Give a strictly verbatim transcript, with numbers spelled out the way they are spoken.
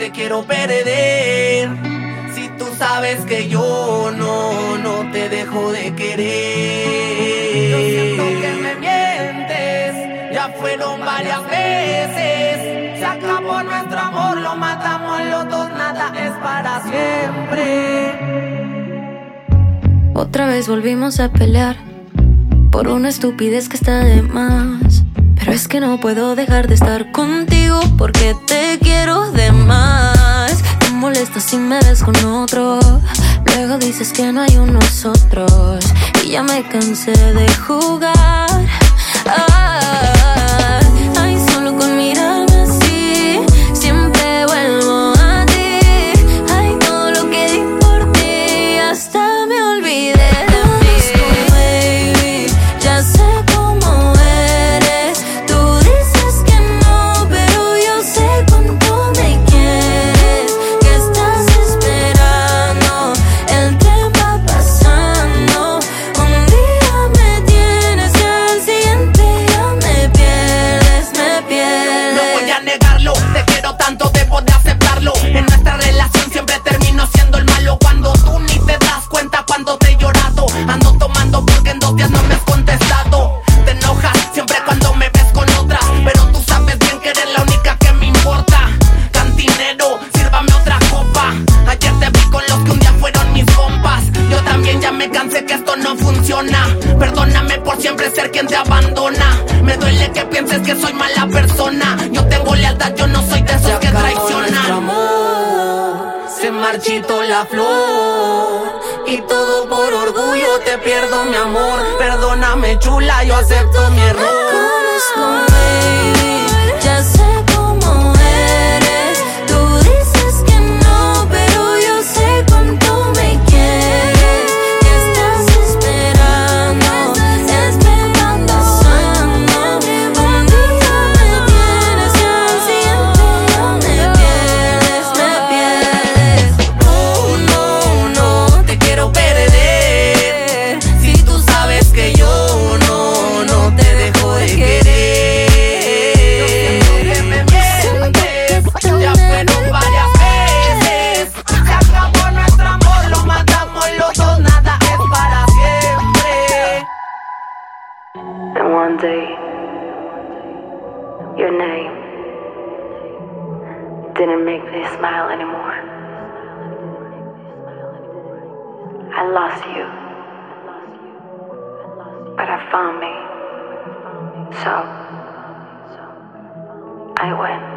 te quiero perder. Si tú sabes que yo no, no te dejo de querer. Yo siento que me mientes, ya fueron varias veces. Se acabó nuestro amor, lo matamos los dos, nada es para siempre. Otra vez volvimos a pelear por una estupidez que está de más. Pero es que no puedo dejar de estar contigo porque te quiero de más. Te molesta si me ves con otro, luego dices que no hay un nosotros. Y ya me cansé de jugar. Ah, ay, solo con mirarme así siempre vuelvo a ti. Ay, todo lo que di por ti, hasta me olvidé. Perdóname por siempre ser quien te abandona. Me duele que pienses que soy mala persona. Yo tengo lealtad, yo no soy de esos que traicionan. Amor, se marchitó la flor y todo por orgullo te pierdo, mi amor. Perdóname, chula, yo acepto mi error. Ya sé cómo eres. Tú dices que no, pero yo sé cuánto me quieres. ¿Qué estás esperando? Esperando, pasando. Un día me tienes y al siguiente ya me pierdes, me pierdes. Oh, no, no, te quiero perder. Si tú sabes que yo no, no te dejo de querer. One day, your name didn't make me smile anymore. I lost you, but I found me, so I win.